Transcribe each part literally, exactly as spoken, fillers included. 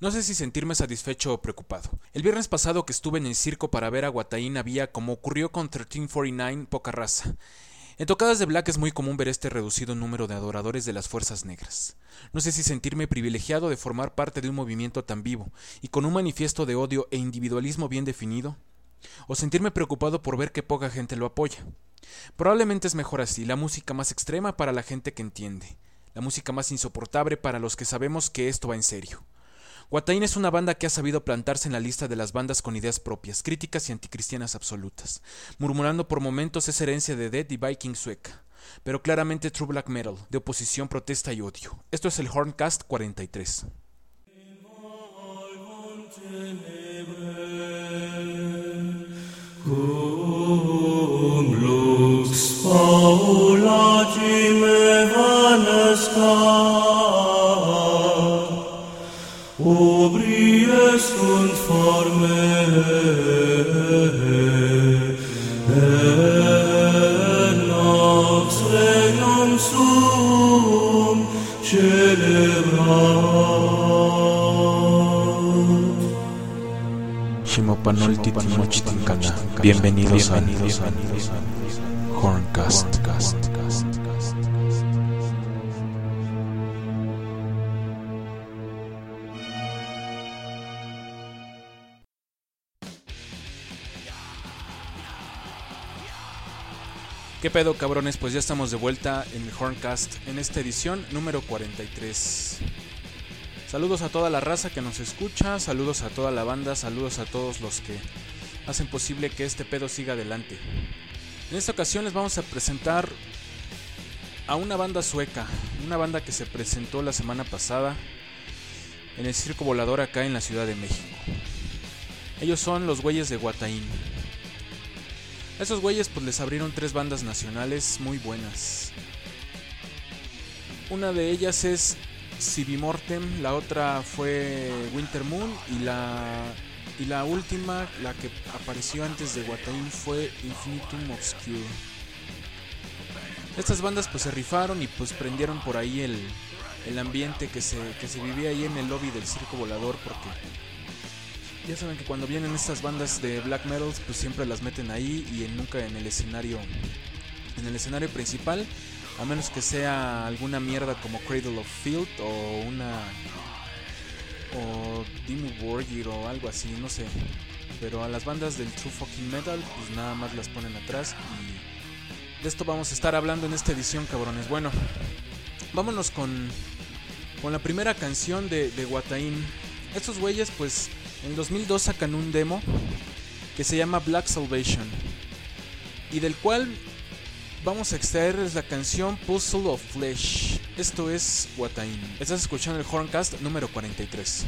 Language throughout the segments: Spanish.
No sé si sentirme satisfecho o preocupado. El viernes pasado que estuve en el circo para ver a Guataín había, como ocurrió con trece cuarenta y nueve, poca raza. En tocadas de Black es muy común ver este reducido número de adoradores de las fuerzas negras. No sé si sentirme privilegiado de formar parte de un movimiento tan vivo y con un manifiesto de odio e individualismo bien definido, o sentirme preocupado por ver que poca gente lo apoya. Probablemente es mejor así, la música más extrema para la gente que entiende, la música más insoportable para los que sabemos que esto va en serio. Guataín es una banda que ha sabido plantarse en la lista de las bandas con ideas propias, críticas y anticristianas absolutas, murmurando por momentos esa herencia de Dead y Viking sueca, pero claramente true black metal, de oposición, protesta y odio. Esto es el Horncast cuarenta y tres. Cum lux paulagime vanescat, Obrius sunt forme et nox regnum suum celebrat. Shimopanolti Timochitincana. Bienvenidos a Horncast. ¿Qué pedo, cabrones? Pues ya estamos de vuelta en el Horncast en esta edición número cuarenta y tres. Saludos a toda la raza que nos escucha, saludos a toda la banda, saludos a todos los que hacen posible que este pedo siga adelante. En esta ocasión les vamos a presentar a una banda sueca, una banda que se presentó la semana pasada en el Circo Volador acá en la Ciudad de México. Ellos son los güeyes de Guataín. A esos güeyes pues les abrieron tres bandas nacionales muy buenas. Una de ellas es Sibimortem, la otra fue Winter Moon y la y la última, la que apareció antes de Guataín, fue Infinitum Obscure. Estas bandas pues se rifaron y pues prendieron por ahí el, el ambiente que se, que se vivía ahí en el lobby del Circo Volador, porque ya saben que cuando vienen estas bandas de black metal pues siempre las meten ahí y en, nunca en el escenario en el escenario principal, a menos que sea alguna mierda como Cradle of Filth o una o Dimmu Borgir o algo así, no sé. Pero a las bandas del True Fucking Metal pues nada más las ponen atrás, y de esto vamos a estar hablando en esta edición, cabrones. Bueno, vámonos con con la primera canción de, de Guataín. Estos güeyes pues en dos mil dos sacan un demo que se llama Black Salvation, y del cual vamos a extraerles la canción Puzzle of Flesh. Esto es Guataín. Estás escuchando el Horncast número cuarenta y tres.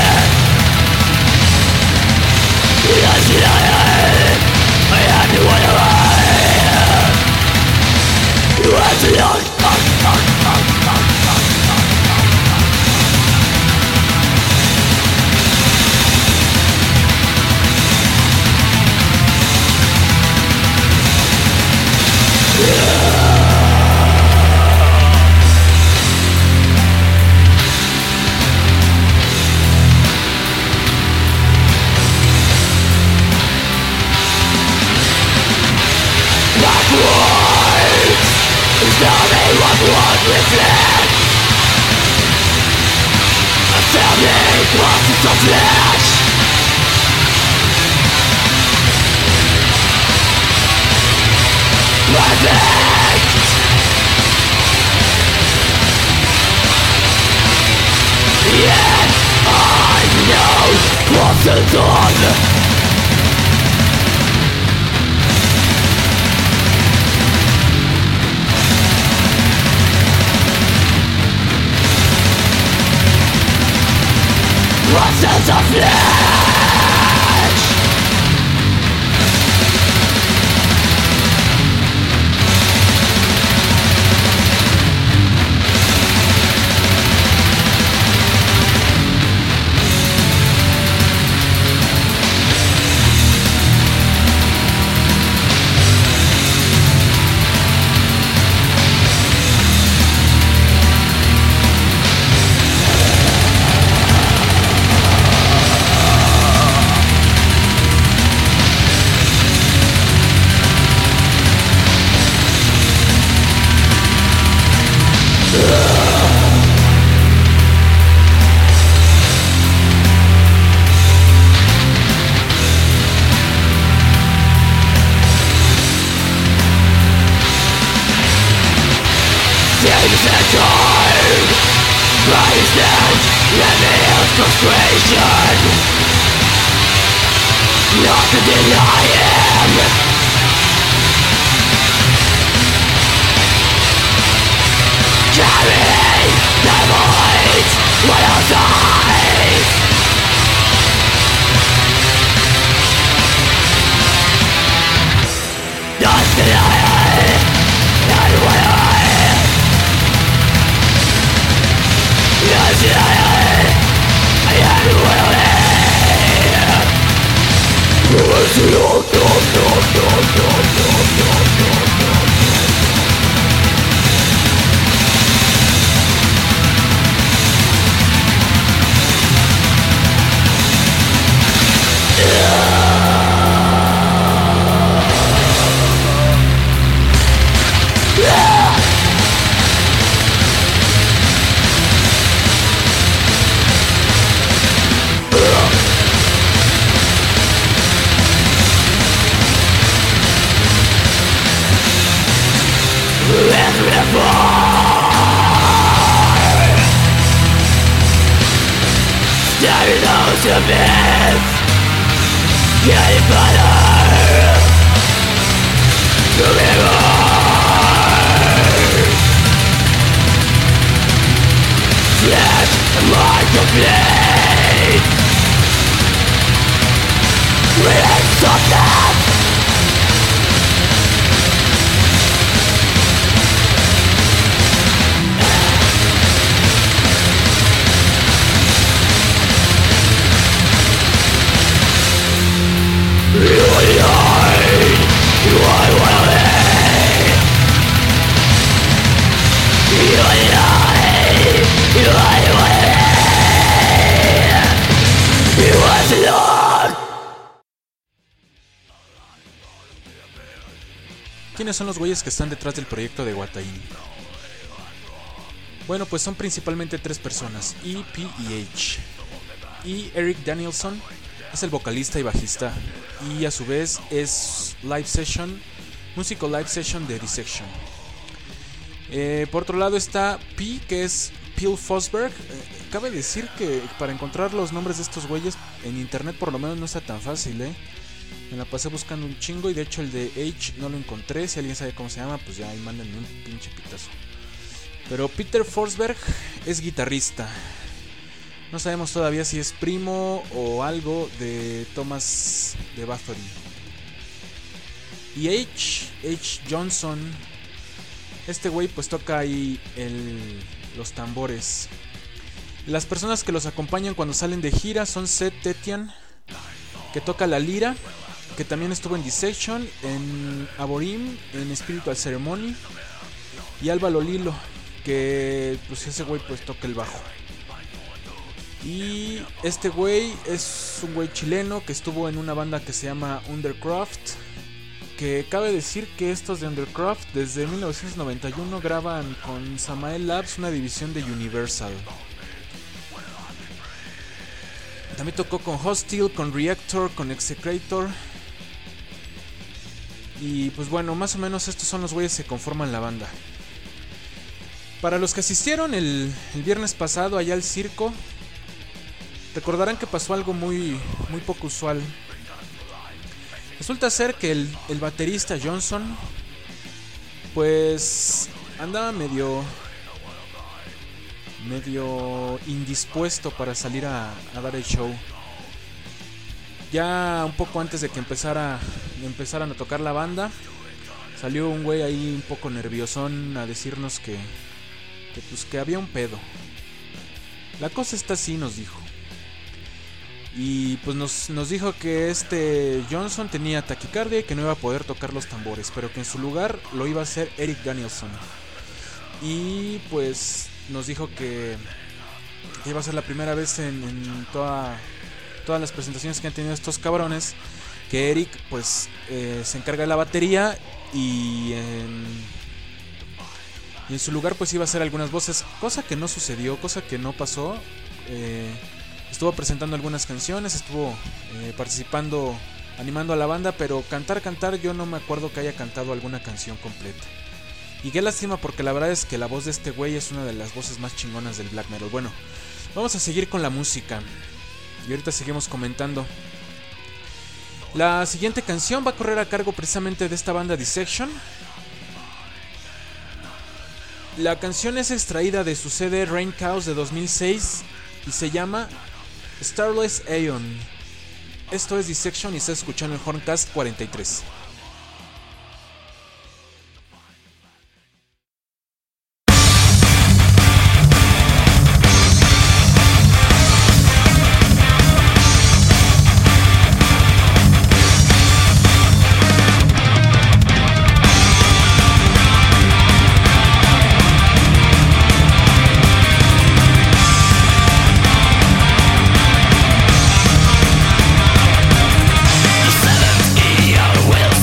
I am the one ¿Quiénes son los güeyes que están detrás del proyecto de Wataini? Bueno, pues son principalmente tres personas, E, P y H. E. Eric Danielson es el vocalista y bajista, y a su vez es live session, músico live session de Dissection. Eh, por otro lado está P, que es Phil Fosberg. Eh, cabe decir que para encontrar los nombres de estos güeyes en internet por lo menos no está tan fácil, eh. Me la pasé buscando un chingo y de hecho el de H no lo encontré. Si alguien sabe cómo se llama, pues ya ahí mándenme un pinche pitazo. Pero Peter Forsberg es guitarrista. No sabemos todavía si es primo o algo de Thomas de Bathory. Y H, H Johnson, este güey pues toca ahí el, los tambores. Las personas que los acompañan cuando salen de gira son Seth Tetian, que toca la lira, que también estuvo en Dissection, en Aborim, en Spiritual Ceremony, y Alba Lolilo, que pues ese güey pues toca el bajo. Y este güey es un güey chileno que estuvo en una banda que se llama Undercraft, que cabe decir que estos de Undercroft desde mil novecientos noventa y uno graban con Samael Labs, una división de Universal. También tocó con Hostile, con Reactor, con Execrator. Y pues bueno, más o menos estos son los güeyes que conforman la banda. Para los que asistieron el, el viernes pasado allá al circo, recordarán que pasó algo muy, muy poco usual. Resulta ser que el, el baterista Johnson pues andaba medio medio indispuesto para salir a, a dar el show. Ya un poco antes de que empezara empezaran a tocar la banda, salió un güey ahí un poco nerviosón a decirnos que, que pues que había un pedo. La cosa está así, nos dijo. Y pues nos, nos dijo que este Johnson tenía taquicardia y que no iba a poder tocar los tambores, pero que en su lugar lo iba a hacer Eric Danielson. Y pues nos dijo que iba a ser la primera vez en, en toda, todas las presentaciones que han tenido estos cabrones, que Eric pues eh, se encarga de la batería y en, y en su lugar pues iba a hacer algunas voces, cosa que no sucedió, cosa que no pasó. eh, Estuvo presentando algunas canciones, estuvo eh, participando, animando a la banda, pero cantar, cantar, yo no me acuerdo que haya cantado alguna canción completa. Y qué lástima, porque la verdad es que la voz de este güey es una de las voces más chingonas del black metal. Bueno, vamos a seguir con la música y ahorita seguimos comentando. La siguiente canción va a correr a cargo precisamente de esta banda Dissection. La canción es extraída de su C D Rain Chaos de dos mil seis y se llama Starless Aeon. Esto es Dissection y está escuchando el Horncast cuarenta y tres. Will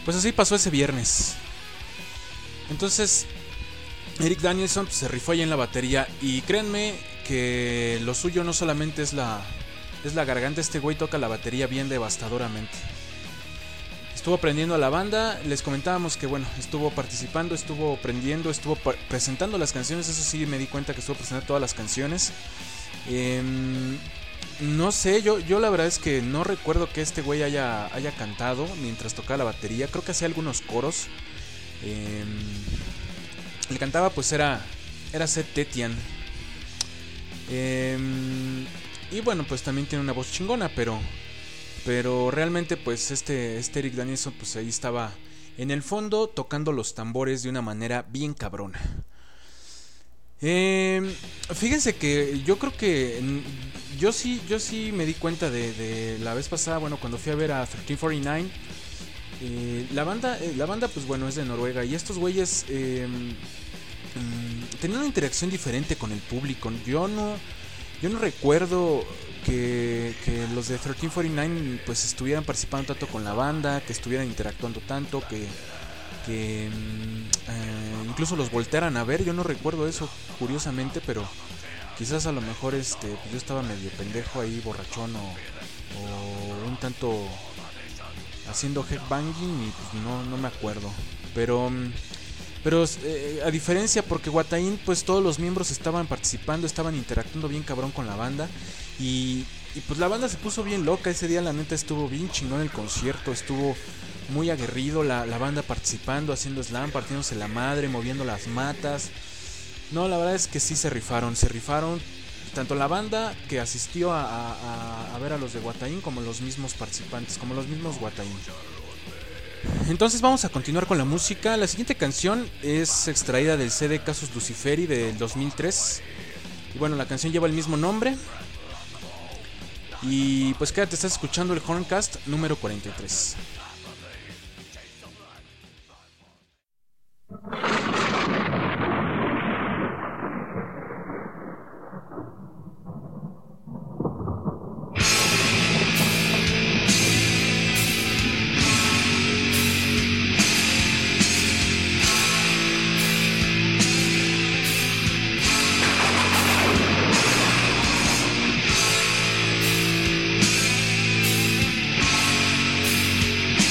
Pues así pasó ese viernes. Entonces Eric Danielson pues, se rifó ahí en la batería. Y créanme que lo suyo no solamente es la, es la garganta. Este güey toca la batería bien devastadoramente. Estuvo aprendiendo a la banda. Les comentábamos que bueno, estuvo participando, estuvo aprendiendo, estuvo pa- presentando las canciones. Eso sí, me di cuenta que estuvo presentando todas las canciones. eh, No sé, yo, yo la verdad es que no recuerdo que este güey haya, haya cantado mientras tocaba la batería. Creo que hacía algunos coros. Eh, el que cantaba pues era, era Seth Tetian. Eh, y bueno, pues también tiene una voz chingona, pero, pero realmente pues este, este Eric Danielson pues ahí estaba en el fondo tocando los tambores de una manera bien cabrona. Eh, fíjense que yo creo que yo sí, yo sí me di cuenta de, de la vez pasada, bueno, cuando fui a ver a trece cuarenta y nueve, eh, la banda, eh, la banda pues bueno es de Noruega y estos güeyes eh, mm, tenían una interacción diferente con el público. Yo no, yo no recuerdo que, que los de trece cuarenta y nueve pues estuvieran participando tanto con la banda, que estuvieran interactuando tanto, que que eh, incluso los voltearan a ver. Yo no recuerdo eso, curiosamente, pero quizás a lo mejor este pues yo estaba medio pendejo ahí, borrachón o, o un tanto haciendo headbanging y pues no, no me acuerdo. Pero pero eh, a diferencia, porque Watain pues todos los miembros estaban participando, estaban interactuando bien cabrón con la banda y, y pues la banda se puso bien loca ese día. La neta estuvo bien chingón el concierto, estuvo muy aguerrido la, la banda participando, haciendo slam, partiéndose la madre, moviendo las matas. No, la verdad es que sí se rifaron, se rifaron tanto la banda que asistió a, a, a ver a los de Watain como los mismos participantes, como los mismos Watain. Entonces vamos a continuar con la música. La siguiente canción es extraída del C D Casus Luciferi del dos mil tres. Y bueno, la canción lleva el mismo nombre. Y pues quédate, estás escuchando el Horncast número cuarenta y tres. Thank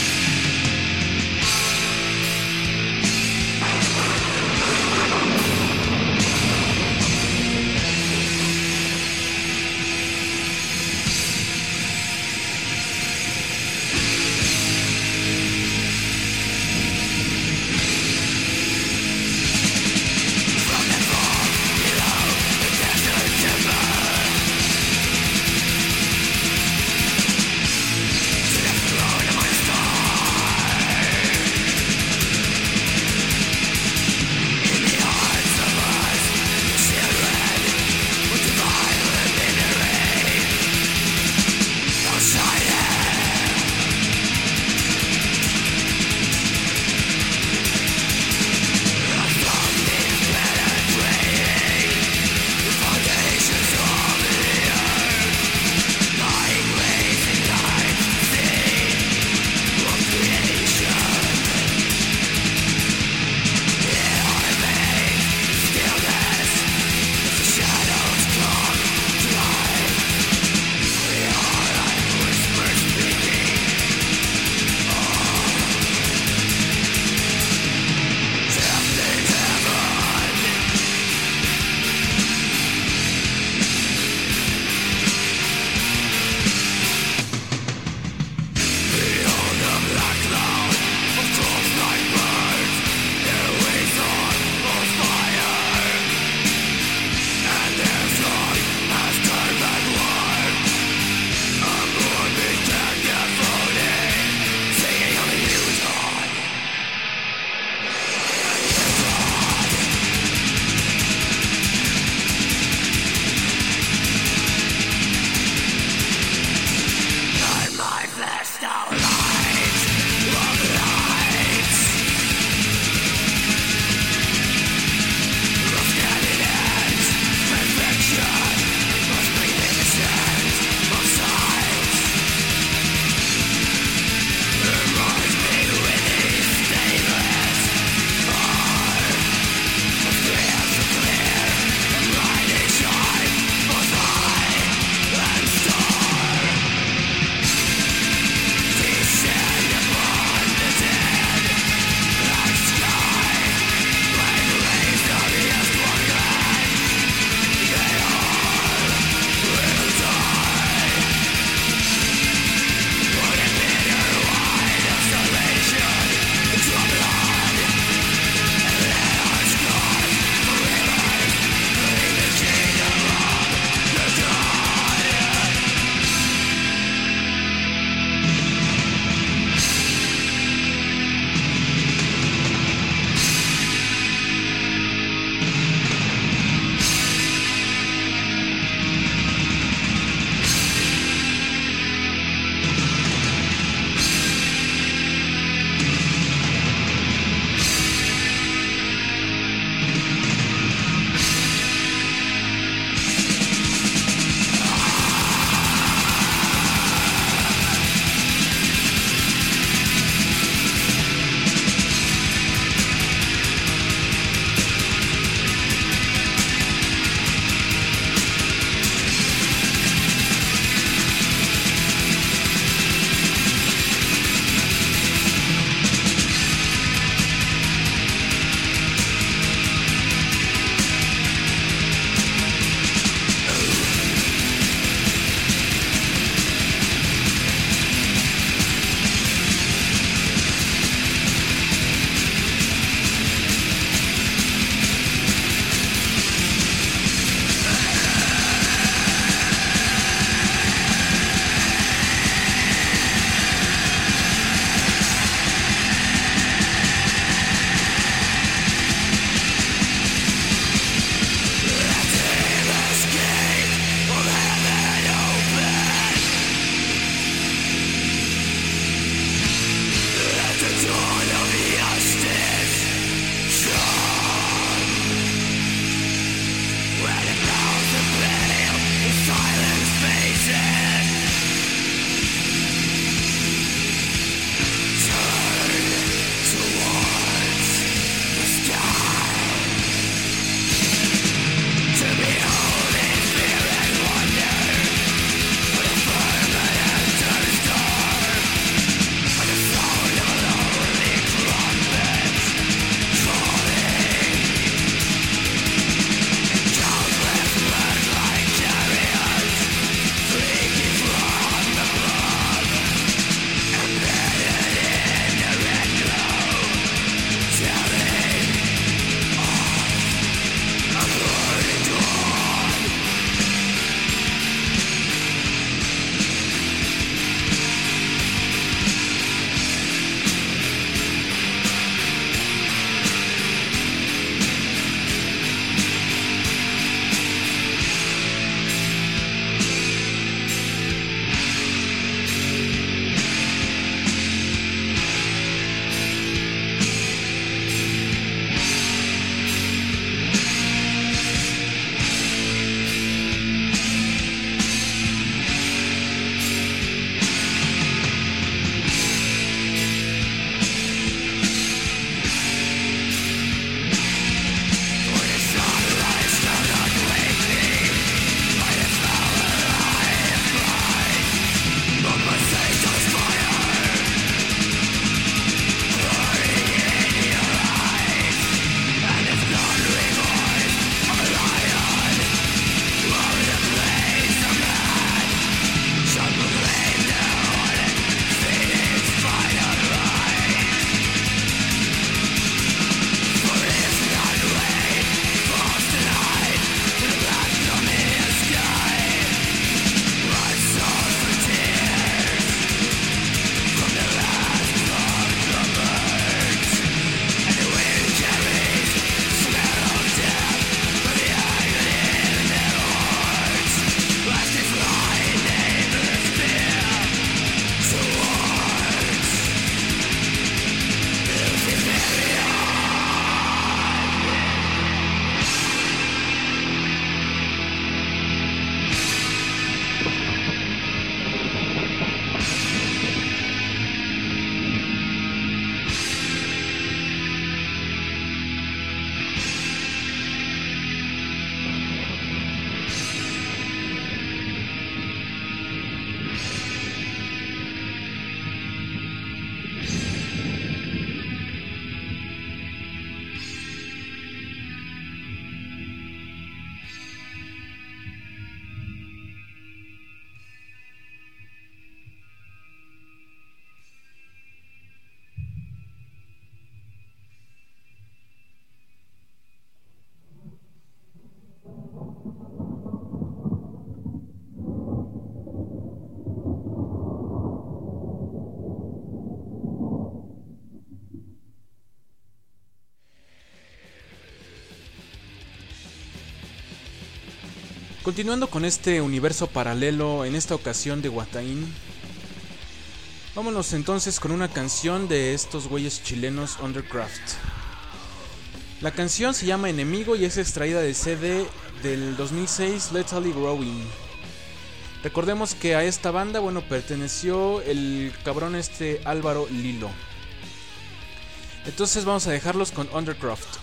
Continuando con este universo paralelo, en esta ocasión de Guataín, vámonos entonces con una canción de estos güeyes chilenos Undercraft. La canción se llama Enemigo y es extraída del C D del dos mil seis Lethally Growing. Recordemos que a esta banda, bueno, perteneció el cabrón este Álvaro Lilo. Entonces vamos a dejarlos con Undercraft.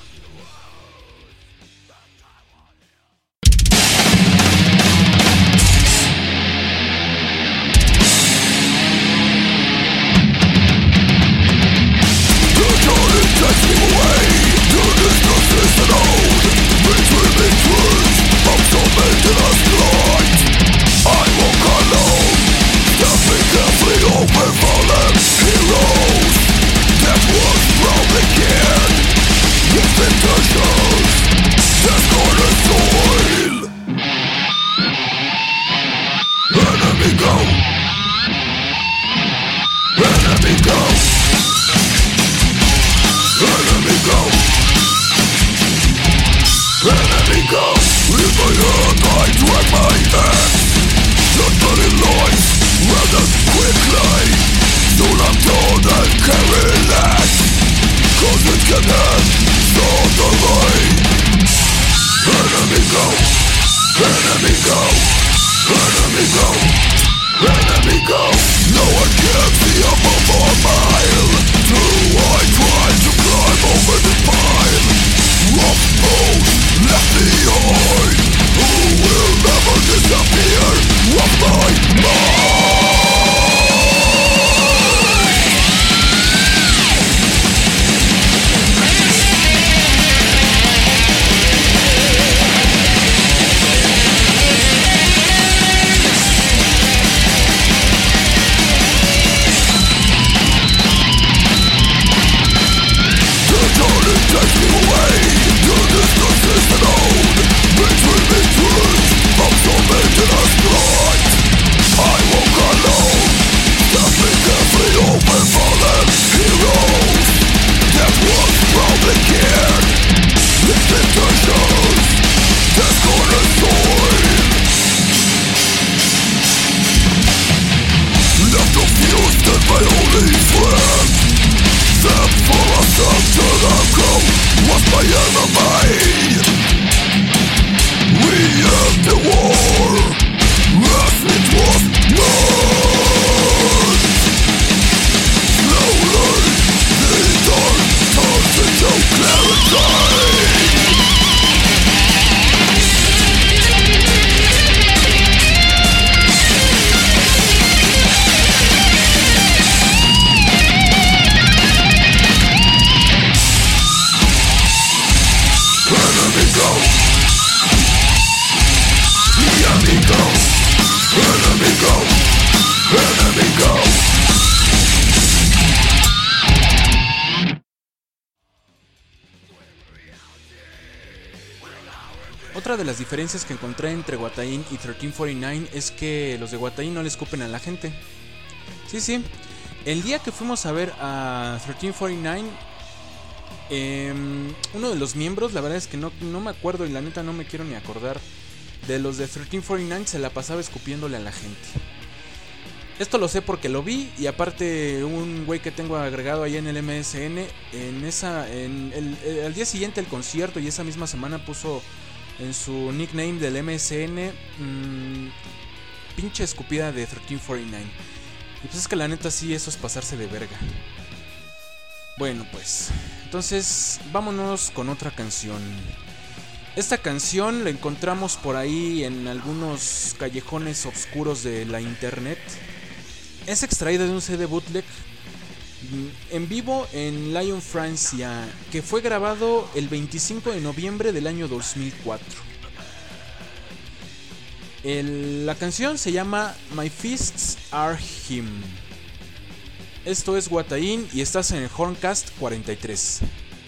Otra de las diferencias que encontré entre Guataín y trece cuarenta y nueve es que los de Guataín no le escupen a la gente. Sí, sí. El día que fuimos a ver a trece cuarenta y nueve, eh, uno de los miembros, la verdad es que no, no me acuerdo y la neta no me quiero ni acordar, de los de trece cuarenta y nueve se la pasaba escupiéndole a la gente. Esto lo sé porque lo vi y aparte un güey que tengo agregado ahí en el M S N, en esa, en el, el, al día siguiente del concierto y esa misma semana puso en su nickname del M S N mmm, pinche escupida de trece cuarenta y nueve. Y pues es que la neta sí, eso es pasarse de verga. Bueno, pues entonces vámonos con otra canción. Esta canción la encontramos por ahí en algunos callejones oscuros de la internet. Es extraída de un C D bootleg en vivo en Lyon, Francia, que fue grabado el veinticinco de noviembre del año dos mil cuatro. El, la canción se llama My Fists Are Him. Esto es Guataín y estás en el Horncast cuarenta y tres.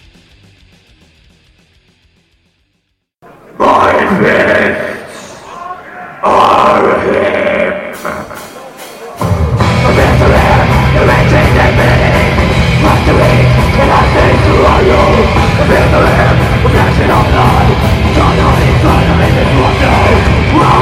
My fists are him. The victory, the victory, the victory. Victory, and I say to you. The victory, the blessing of life. God, I is trying to make this one day.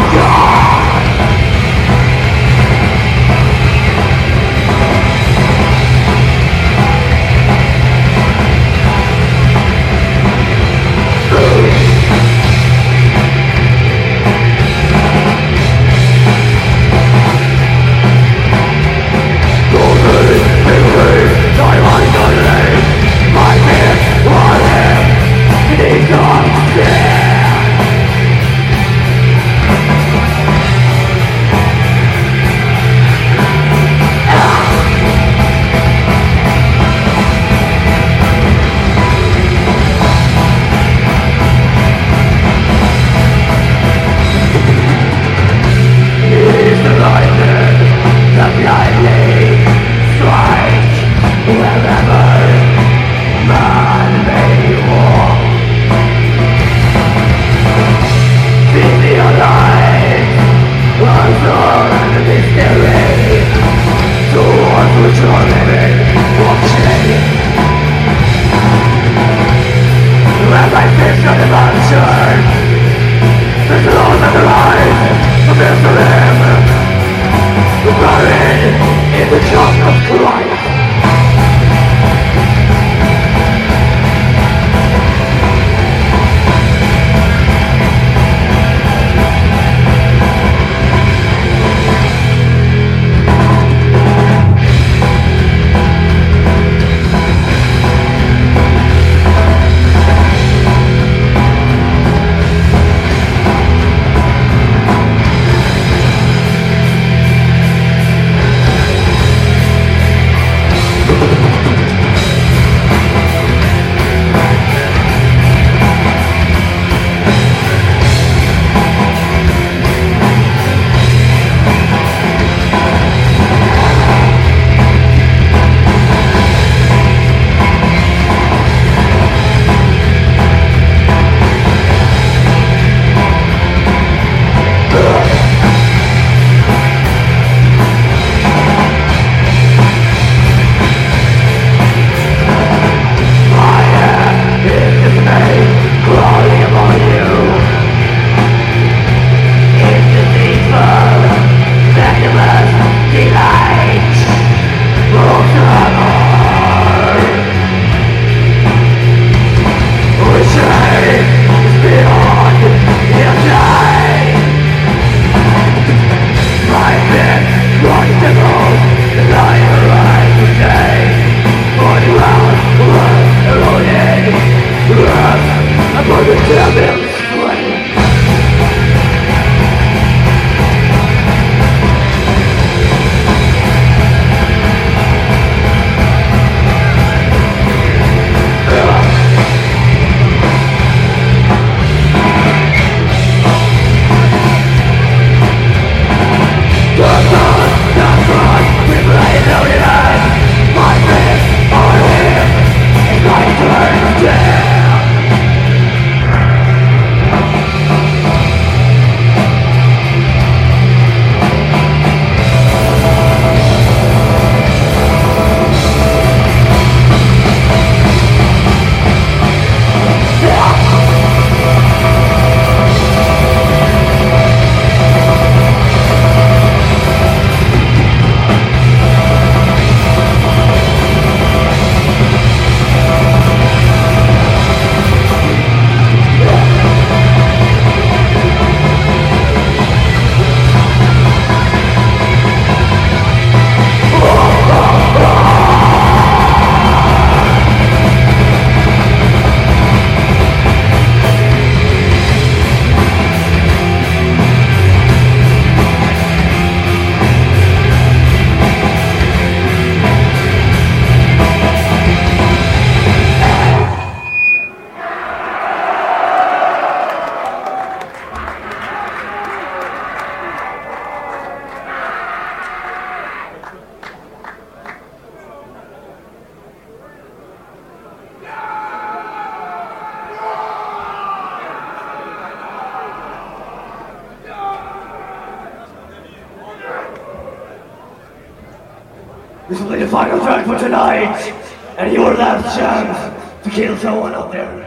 This will be the final turn for tonight, and your last chance to kill someone out there.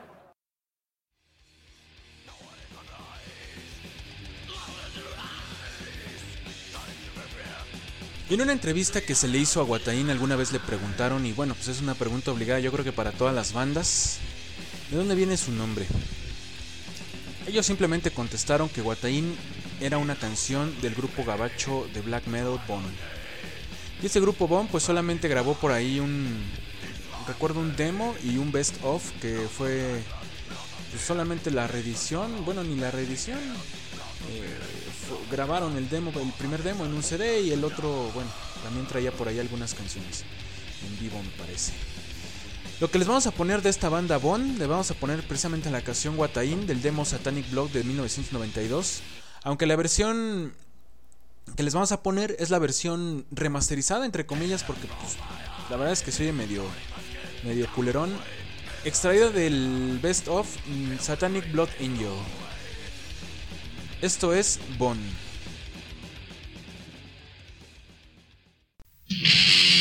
Y en una entrevista que se le hizo a Watain alguna vez le preguntaron, y bueno, pues es una pregunta obligada yo creo que para todas las bandas, ¿de dónde viene su nombre? Ellos simplemente contestaron que Watain era una canción del grupo gabacho de black metal Bone. Y ese grupo Bone pues solamente grabó por ahí un, recuerdo un demo y un best of que fue pues solamente la reedición, bueno ni la reedición, eh, fue, grabaron el demo, el primer demo en un C D y el otro, bueno, también traía por ahí algunas canciones en vivo me parece. Lo que les vamos a poner de esta banda Bone, le vamos a poner precisamente la canción Watain del demo Satanic Blood de mil novecientos noventa y dos, aunque la versión que les vamos a poner es la versión remasterizada entre comillas porque pues, la verdad es que se oye medio, medio culerón, extraída del best of Satanic Blood Angel. Esto es Bone.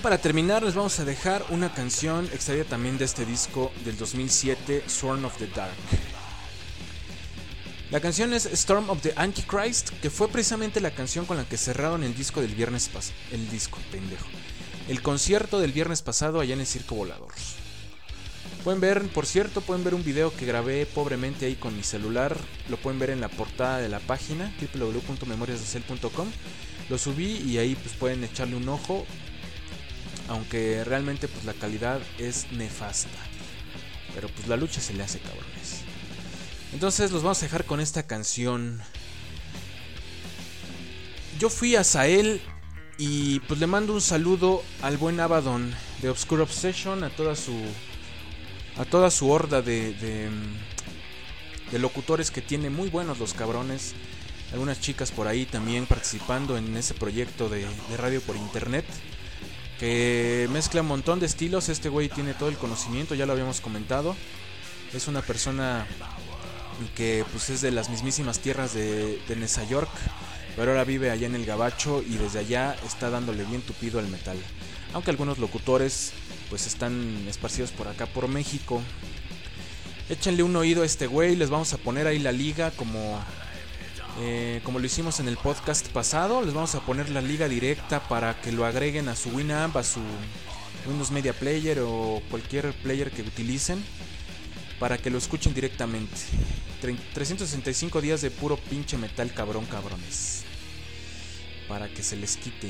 para terminar les vamos a dejar una canción extraída también de este disco del dos mil siete, Sworn of the Dark. La canción es Storm of the Antichrist, que fue precisamente la canción con la que cerraron el disco del viernes pasado. El disco, pendejo. El concierto del viernes pasado allá en el Circo Volador. Pueden ver, por cierto, pueden ver un video que grabé pobremente ahí con mi celular. Lo pueden ver en la portada de la página doble u doble u doble u punto memorias de cel punto com. Lo subí y ahí pues pueden echarle un ojo. Aunque realmente pues la calidad es nefasta. Pero pues la lucha se le hace, cabrones. Entonces los vamos a dejar con esta canción. Yo fui a Sahel y pues le mando un saludo al buen Abaddon de Obscure Obsession, a toda su a toda su horda de, de, de locutores que tiene muy buenos los cabrones. Algunas chicas por ahí también participando en ese proyecto de, de radio por internet, que mezcla un montón de estilos. Este güey tiene todo el conocimiento, ya lo habíamos comentado. Es una persona que pues es de las mismísimas tierras de, de Nueva York, pero ahora vive allá en el Gabacho y desde allá está dándole bien tupido al metal. Aunque algunos locutores pues están esparcidos por acá por México. Échenle un oído a este güey, les vamos a poner ahí la liga como, eh, como lo hicimos en el podcast pasado. Les vamos a poner la liga directa para que lo agreguen a su Winamp, a su Windows Media Player o cualquier player que utilicen, para que lo escuchen directamente. trescientos sesenta y cinco días de puro pinche metal cabrón, cabrones, para que se les quite.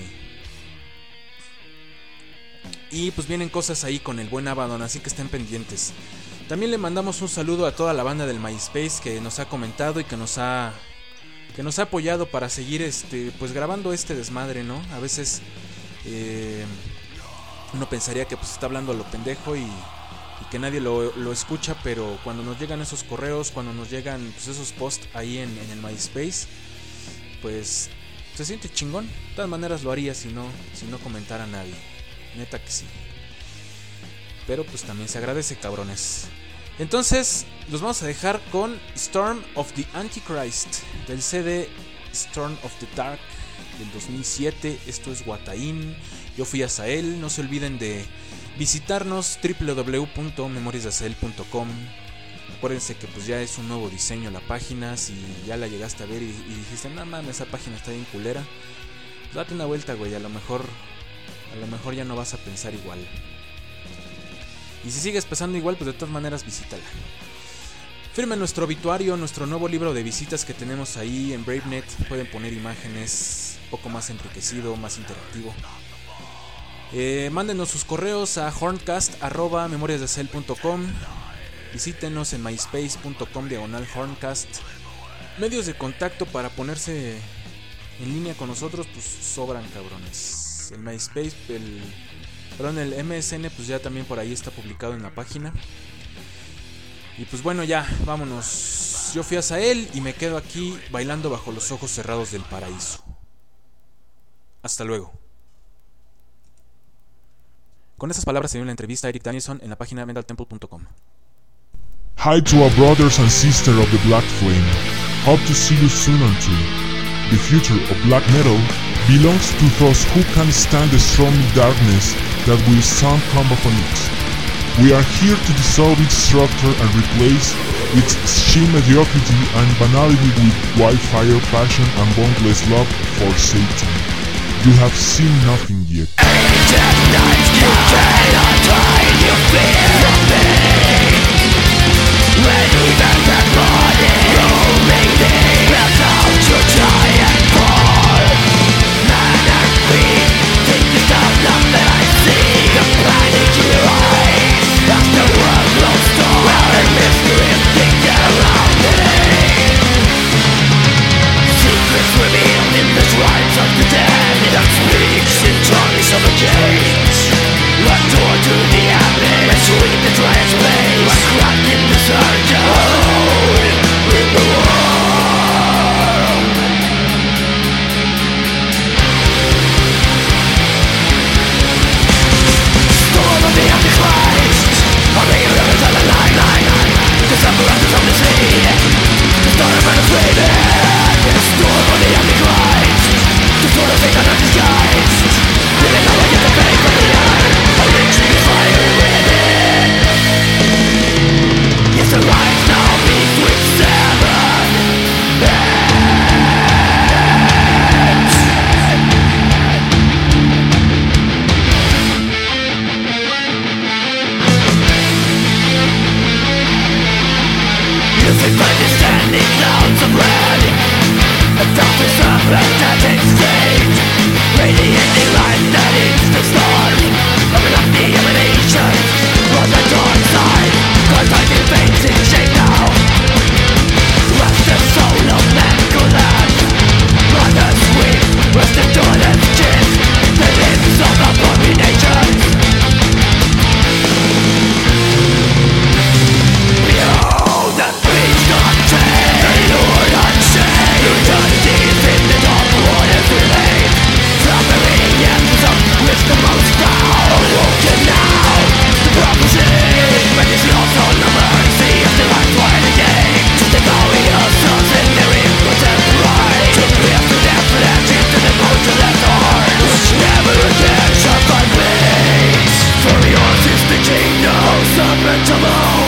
Y pues vienen cosas ahí con el buen Abaddon, así que estén pendientes. También le mandamos un saludo a toda la banda del MySpace que nos ha comentado y que nos ha que nos ha apoyado para seguir este pues grabando este desmadre, ¿no? A veces eh, uno pensaría que pues está hablando a lo pendejo y y que nadie lo, lo escucha, pero cuando nos llegan esos correos, cuando nos llegan pues, esos posts ahí en, en el MySpace, pues se siente chingón. De todas maneras lo haría si no, si no comentara a nadie, neta que sí. Pero pues también se agradece, cabrones. Entonces los vamos a dejar con Storm of the Antichrist del C D Storm of the Dark del dos mil siete. Esto es Guataín. Yo fui a Sahel. No se olviden de visitarnos doble u doble u doble u punto memorias de cel punto com. Acuérdense que pues ya es un nuevo diseño la página. Si ya la llegaste a ver y, y dijiste, no mames, esa página está bien culera, pues date una vuelta, güey. A lo mejor A lo mejor ya no vas a pensar igual. Y si sigues pensando igual, pues de todas maneras visítala. Firmen nuestro obituario, nuestro nuevo libro de visitas que tenemos ahí en BraveNet. Pueden poner imágenes, un poco más enriquecido, más interactivo. Eh, mándenos sus correos a horncast arroba memorias de cel punto com. Visítenos en myspace punto com diagonal horncast. Medios de contacto para ponerse en línea con nosotros, pues sobran, cabrones. El MySpace, el, perdón, el M S N, pues ya también por ahí está publicado en la página. Y pues bueno, ya, vámonos. Yo fui a Sahel y me quedo aquí bailando bajo los ojos cerrados del paraíso. Hasta luego. Con estas palabras se dio la entrevista a Eric Danielson en la página metal temple punto com. Hi to our brothers and sisters of the Black Flame. Hope to see you soon on tour. The future of black metal belongs to those who can stand the stormy darkness that will soon come upon it. We are here to dissolve its structure and replace its extreme mediocrity and banality with wildfire passion and boundless love for Satan. You have seen nothing yet. Let door to Submit to law.